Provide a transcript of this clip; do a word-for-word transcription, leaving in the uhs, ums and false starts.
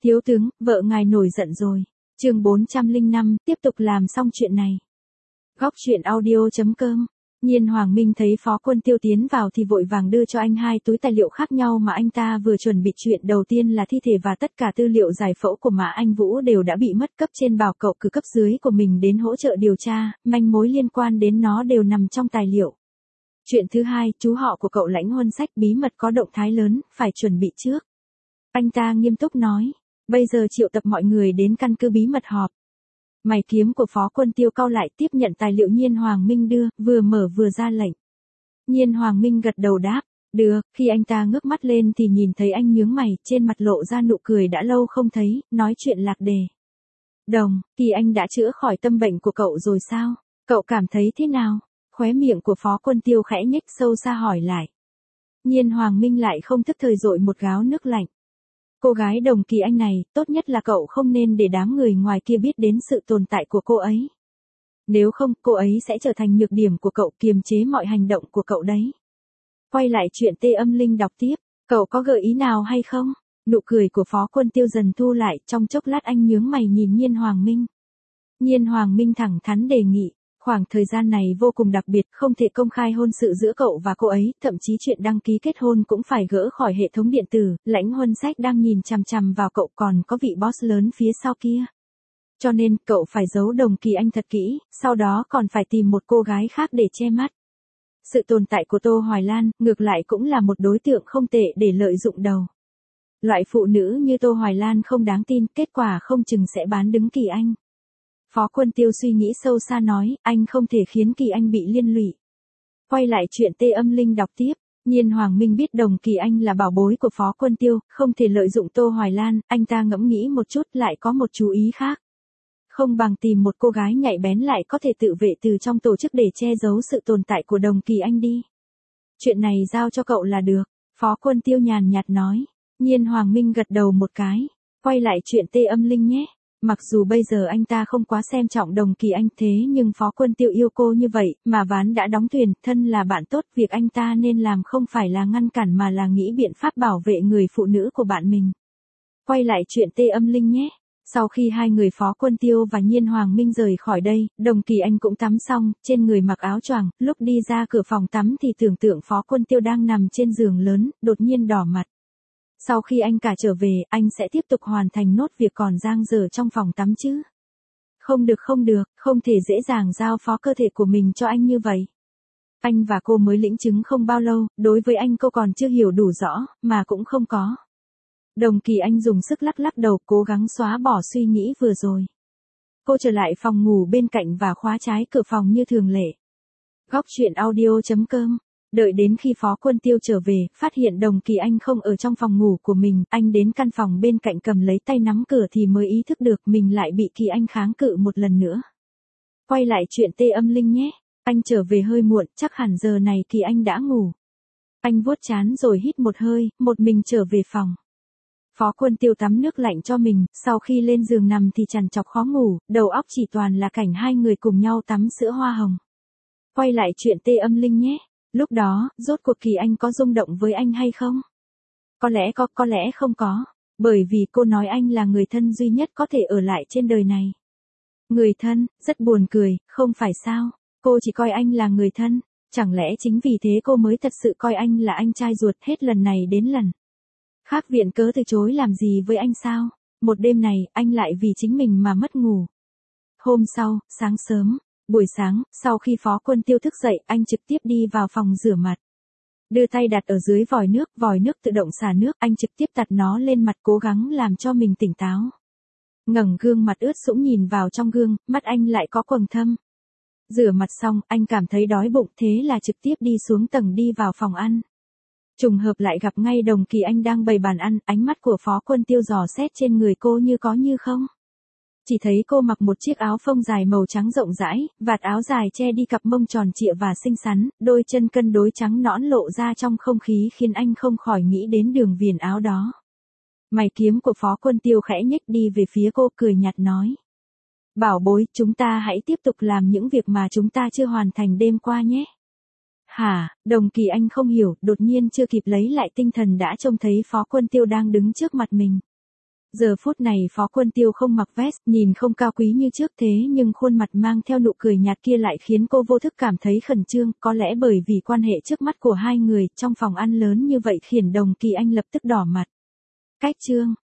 Thiếu tướng, vợ ngài nổi giận rồi. Chương bốn trăm lẻ năm, tiếp tục làm xong chuyện này. Góc truyện audio chấm com. Nhiên Hoàng Minh thấy Phó Quân Tiêu tiến vào thì vội vàng đưa cho anh hai túi tài liệu khác nhau mà anh ta vừa chuẩn bị. Chuyện đầu tiên là thi thể và tất cả tư liệu giải phẫu của Mã Anh Vũ đều đã bị mất, cấp trên bảo cậu cử cấp dưới của mình đến hỗ trợ điều tra, manh mối liên quan đến nó đều nằm trong tài liệu. Chuyện thứ hai, chú họ của cậu Lãnh Huân Sách bí mật có động thái lớn, phải chuẩn bị trước. Anh ta nghiêm túc nói, bây giờ triệu tập mọi người đến căn cứ bí mật họp. Mày kiếm của Phó Quân Tiêu cau lại, tiếp nhận tài liệu Nhiên Hoàng Minh đưa, vừa mở vừa ra lệnh. Nhiên Hoàng Minh gật đầu đáp, được. Khi anh ta ngước mắt lên thì nhìn thấy anh nhướng mày, trên mặt lộ ra nụ cười đã lâu không thấy, nói chuyện lạc đề. Đồng, thì anh đã chữa khỏi tâm bệnh của cậu rồi sao? Cậu cảm thấy thế nào? Khóe miệng của Phó Quân Tiêu khẽ nhếch sâu xa hỏi lại. Nhiên Hoàng Minh lại không thức thời dội một gáo nước lạnh. Cô gái Đồng Kỳ Anh này, tốt nhất là cậu không nên để đám người ngoài kia biết đến sự tồn tại của cô ấy. Nếu không, cô ấy sẽ trở thành nhược điểm của cậu, kiềm chế mọi hành động của cậu đấy. Quay lại chuyện Tê Âm Linh đọc tiếp, cậu có gợi ý nào hay không? Nụ cười của Phó Quân Tiêu dần thu lại, trong chốc lát anh nhướng mày nhìn Nhiên Hoàng Minh. Nhiên Hoàng Minh thẳng thắn đề nghị. Khoảng thời gian này vô cùng đặc biệt, không thể công khai hôn sự giữa cậu và cô ấy, thậm chí chuyện đăng ký kết hôn cũng phải gỡ khỏi hệ thống điện tử, Lãnh Huân Sách đang nhìn chằm chằm vào cậu, còn có vị boss lớn phía sau kia. Cho nên, cậu phải giấu Đồng Kỳ Anh thật kỹ, sau đó còn phải tìm một cô gái khác để che mắt. Sự tồn tại của Tô Hoài Lan, ngược lại cũng là một đối tượng không tệ để lợi dụng đầu. Loại phụ nữ như Tô Hoài Lan không đáng tin, kết quả không chừng sẽ bán đứng Kỳ Anh. Phó Quân Tiêu suy nghĩ sâu xa nói, anh không thể khiến Kỳ Anh bị liên lụy. Quay lại chuyện Tê Âm Linh đọc tiếp, Nhiên Hoàng Minh biết Đồng Kỳ Anh là bảo bối của Phó Quân Tiêu, không thể lợi dụng Tô Hoài Lan, anh ta ngẫm nghĩ một chút lại có một chú ý khác. Không bằng tìm một cô gái nhạy bén lại có thể tự vệ từ trong tổ chức để che giấu sự tồn tại của Đồng Kỳ Anh đi. Chuyện này giao cho cậu là được, Phó Quân Tiêu nhàn nhạt nói. Nhiên Hoàng Minh gật đầu một cái, quay lại chuyện Tê Âm Linh nhé. Mặc dù bây giờ anh ta không quá xem trọng Đồng Kỳ Anh thế nhưng Phó Quân Tiêu yêu cô như vậy, mà ván đã đóng thuyền, thân là bạn tốt, việc anh ta nên làm không phải là ngăn cản mà là nghĩ biện pháp bảo vệ người phụ nữ của bạn mình. Quay lại chuyện Tê Âm Linh nhé. Sau khi hai người Phó Quân Tiêu và Nhiên Hoàng Minh rời khỏi đây, Đồng Kỳ Anh cũng tắm xong, trên người mặc áo choàng, lúc đi ra cửa phòng tắm thì tưởng tượng Phó Quân Tiêu đang nằm trên giường lớn, đột nhiên đỏ mặt. Sau khi anh cả trở về, anh sẽ tiếp tục hoàn thành nốt việc còn dang dở trong phòng tắm chứ. Không được không được, không thể dễ dàng giao phó cơ thể của mình cho anh như vậy. Anh và cô mới lĩnh chứng không bao lâu, đối với anh cô còn chưa hiểu đủ rõ, mà cũng không có. Đồng Kỳ Anh dùng sức lắc lắc đầu, cố gắng xóa bỏ suy nghĩ vừa rồi. Cô trở lại phòng ngủ bên cạnh và khóa trái cửa phòng như thường lệ. Góc truyện audio chấm com. Đợi đến khi Phó Quân Tiêu trở về, phát hiện Đồng Kỳ Anh không ở trong phòng ngủ của mình, anh đến căn phòng bên cạnh cầm lấy tay nắm cửa thì mới ý thức được mình lại bị Kỳ Anh kháng cự một lần nữa. Quay lại chuyện Tê Âm Linh nhé. Anh trở về hơi muộn, chắc hẳn giờ này Kỳ Anh đã ngủ. Anh vuốt trán rồi hít một hơi, một mình trở về phòng. Phó Quân Tiêu tắm nước lạnh cho mình, sau khi lên giường nằm thì trằn trọc khó ngủ, đầu óc chỉ toàn là cảnh hai người cùng nhau tắm sữa hoa hồng. Quay lại chuyện Tê Âm Linh nhé. Lúc đó, rốt cuộc Kỳ Anh có rung động với anh hay không? Có lẽ có, có lẽ không có. Bởi vì cô nói anh là người thân duy nhất có thể ở lại trên đời này. Người thân, rất buồn cười, không phải sao? Cô chỉ coi anh là người thân. Chẳng lẽ chính vì thế cô mới thật sự coi anh là anh trai ruột hết lần này đến lần khác, viện cớ từ chối làm gì với anh sao? Một đêm này, anh lại vì chính mình mà mất ngủ. Hôm sau, sáng sớm. Buổi sáng, sau khi Phó Quân Tiêu thức dậy, anh trực tiếp đi vào phòng rửa mặt. Đưa tay đặt ở dưới vòi nước, vòi nước tự động xả nước, anh trực tiếp đặt nó lên mặt cố gắng làm cho mình tỉnh táo. Ngẩng gương mặt ướt sũng nhìn vào trong gương, mắt anh lại có quầng thâm. Rửa mặt xong, anh cảm thấy đói bụng thế là trực tiếp đi xuống tầng đi vào phòng ăn. Trùng hợp lại gặp ngay Đồng Kỳ Anh đang bày bàn ăn, ánh mắt của Phó Quân Tiêu dò xét trên người cô như có như không. Chỉ thấy cô mặc một chiếc áo phông dài màu trắng rộng rãi, vạt áo dài che đi cặp mông tròn trịa và xinh xắn, đôi chân cân đối trắng nõn lộ ra trong không khí khiến anh không khỏi nghĩ đến đường viền áo đó. Mày kiếm của Phó Quân Tiêu khẽ nhếch đi về phía cô, cười nhạt nói. Bảo bối, chúng ta hãy tiếp tục làm những việc mà chúng ta chưa hoàn thành đêm qua nhé. Hả? Đồng Kỳ Anh không hiểu, đột nhiên chưa kịp lấy lại tinh thần đã trông thấy Phó Quân Tiêu đang đứng trước mặt mình. Giờ phút này Phó Quân Tiêu không mặc vest, nhìn không cao quý như trước thế nhưng khuôn mặt mang theo nụ cười nhạt kia lại khiến cô vô thức cảm thấy khẩn trương, có lẽ bởi vì quan hệ trước mắt của hai người, trong phòng ăn lớn như vậy khiến Đồng Kỳ Anh lập tức đỏ mặt. Cách chương